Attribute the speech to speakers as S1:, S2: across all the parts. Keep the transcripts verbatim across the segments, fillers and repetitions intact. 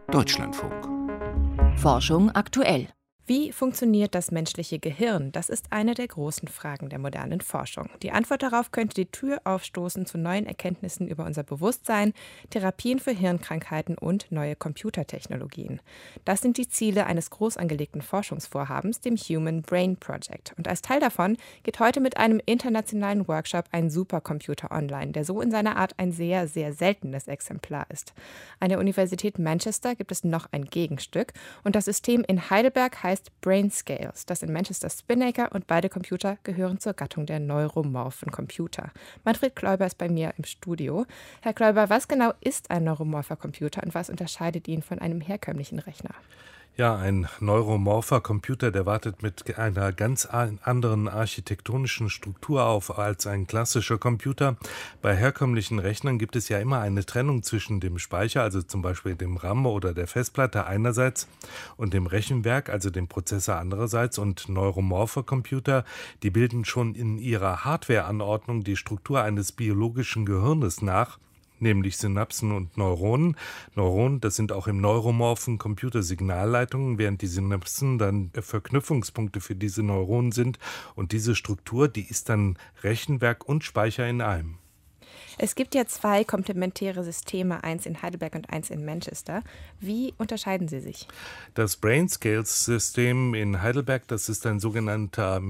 S1: Deutschlandfunk.
S2: Forschung aktuell.
S3: Wie funktioniert das menschliche Gehirn? Das ist eine der großen Fragen der modernen Forschung. Die Antwort darauf könnte die Tür aufstoßen zu neuen Erkenntnissen über unser Bewusstsein, Therapien für Hirnkrankheiten und neue Computertechnologien. Das sind die Ziele eines groß angelegten Forschungsvorhabens, dem Human Brain Project. Und als Teil davon geht heute mit einem internationalen Workshop ein Supercomputer online, der so in seiner Art ein sehr, sehr seltenes Exemplar ist. An der Universität Manchester gibt es noch ein Gegenstück und das System in Heidelberg heißt Brainscales, das in Manchester Spinnaker, und beide Computer gehören zur Gattung der neuromorphen Computer. Manfred Kläuber ist bei mir im Studio. Herr Kläuber, was genau ist ein neuromorpher Computer und was unterscheidet ihn von einem herkömmlichen Rechner?
S4: Ja, ein neuromorpher Computer, der wartet mit einer ganz anderen architektonischen Struktur auf als ein klassischer Computer. Bei herkömmlichen Rechnern gibt es ja immer eine Trennung zwischen dem Speicher, also zum Beispiel dem RAM oder der Festplatte einerseits, und dem Rechenwerk, also dem Prozessor andererseits. Und neuromorphe Computer, die bilden schon in ihrer Hardwareanordnung die Struktur eines biologischen Gehirnes nach, nämlich Synapsen und Neuronen. Neuronen, das sind auch im neuromorphen Computer Signalleitungen, während die Synapsen dann Verknüpfungspunkte für diese Neuronen sind. Und diese Struktur, die ist dann Rechenwerk und Speicher in einem.
S3: Es gibt ja zwei komplementäre Systeme, eins in Heidelberg und eins in Manchester. Wie unterscheiden sie sich?
S4: Das Brainscales-System in Heidelberg, das ist ein sogenannter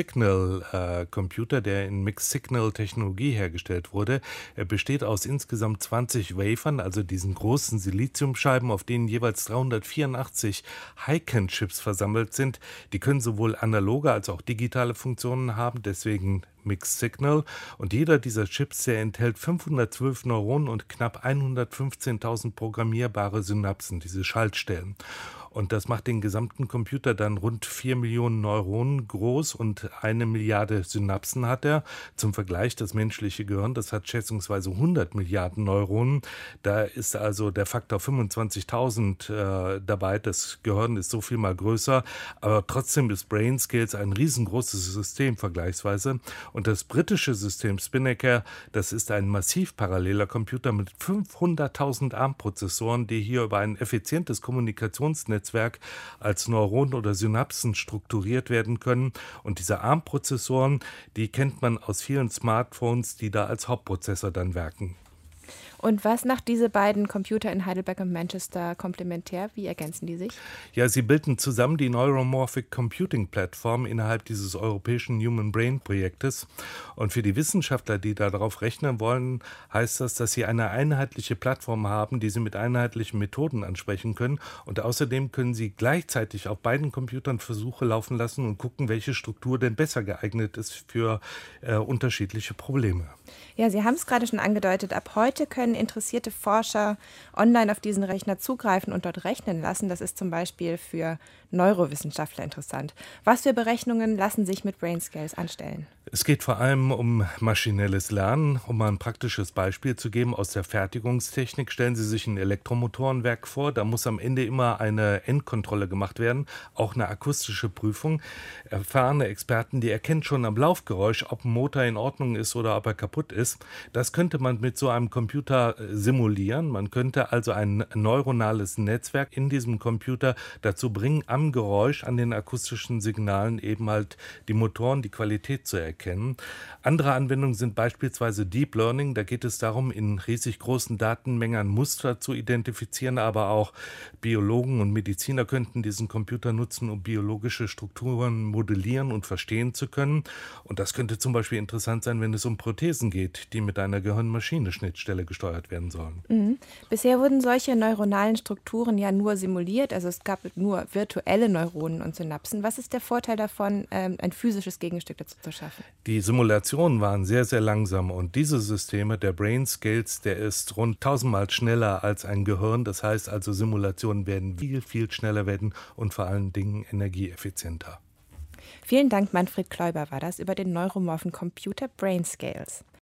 S4: Mixed-Signal-Computer, der in Mixed-Signal-Technologie hergestellt wurde. Er besteht aus insgesamt zwanzig Wafern, also diesen großen Siliziumscheiben, auf denen jeweils dreihundertvierundachtzig Hyken-Chips versammelt sind. Die können sowohl analoge als auch digitale Funktionen haben, deswegen Mixed Signal, und jeder dieser Chips, der enthält fünfhundertzwölf Neuronen und knapp hundertfünfzehntausend programmierbare Synapsen, diese Schaltstellen. Und das macht den gesamten Computer dann rund vier Millionen Neuronen groß und eine Milliarde Synapsen hat er. Zum Vergleich, das menschliche Gehirn, das hat schätzungsweise hundert Milliarden Neuronen. Da ist also der Faktor fünfundzwanzigtausend äh, dabei. Das Gehirn ist so viel mal größer. Aber trotzdem ist Brainscales ein riesengroßes System vergleichsweise. Und das britische System Spinnaker, das ist ein massiv paralleler Computer mit fünfhunderttausend ARM-Prozessoren, die hier über ein effizientes Kommunikationsnetz als Neuronen oder Synapsen strukturiert werden können. Und diese ARM-Prozessoren, die kennt man aus vielen Smartphones, die da als Hauptprozessor dann werken.
S3: Und was macht diese beiden Computer in Heidelberg und Manchester komplementär? Wie ergänzen die sich?
S4: Ja, sie bilden zusammen die Neuromorphic Computing Platform innerhalb dieses europäischen Human Brain Projektes. Und für die Wissenschaftler, die darauf rechnen wollen, heißt das, dass sie eine einheitliche Plattform haben, die sie mit einheitlichen Methoden ansprechen können. Und außerdem können sie gleichzeitig auf beiden Computern Versuche laufen lassen und gucken, welche Struktur denn besser geeignet ist für äh, unterschiedliche Probleme.
S3: Ja, Sie haben es gerade schon angedeutet. Ab heute können interessierte Forscher online auf diesen Rechner zugreifen und dort rechnen lassen. Das ist zum Beispiel für Neurowissenschaftler interessant. Was für Berechnungen lassen sich mit Brainscales anstellen?
S4: Es geht vor allem um maschinelles Lernen. Um mal ein praktisches Beispiel zu geben aus der Fertigungstechnik, stellen Sie sich ein Elektromotorenwerk vor. Da muss am Ende immer eine Endkontrolle gemacht werden, auch eine akustische Prüfung. Erfahrene Experten, die erkennen schon am Laufgeräusch, ob ein Motor in Ordnung ist oder ob er kaputt ist. Das könnte man mit so einem Computer simulieren. Man könnte also ein neuronales Netzwerk in diesem Computer dazu bringen, am Geräusch, an den akustischen Signalen eben halt die Motoren, die Qualität zu erkennen. Kennen. Andere Anwendungen sind beispielsweise Deep Learning. Da geht es darum, in riesig großen Datenmengen Muster zu identifizieren, aber auch Biologen und Mediziner könnten diesen Computer nutzen, um biologische Strukturen modellieren und verstehen zu können. Und das könnte zum Beispiel interessant sein, wenn es um Prothesen geht, die mit einer Gehirn-Maschine-Schnittstelle gesteuert werden sollen.
S3: Mhm. Bisher wurden solche neuronalen Strukturen ja nur simuliert, also es gab nur virtuelle Neuronen und Synapsen. Was ist der Vorteil davon, ein physisches Gegenstück dazu zu schaffen?
S4: Die Simulationen waren sehr, sehr langsam und diese Systeme, der Brainscales, der ist rund tausendmal schneller als ein Gehirn. Das heißt also, Simulationen werden viel, viel schneller werden und vor allen Dingen energieeffizienter.
S3: Vielen Dank, Manfred Kläuber war das über den neuromorphen Computer Brainscales.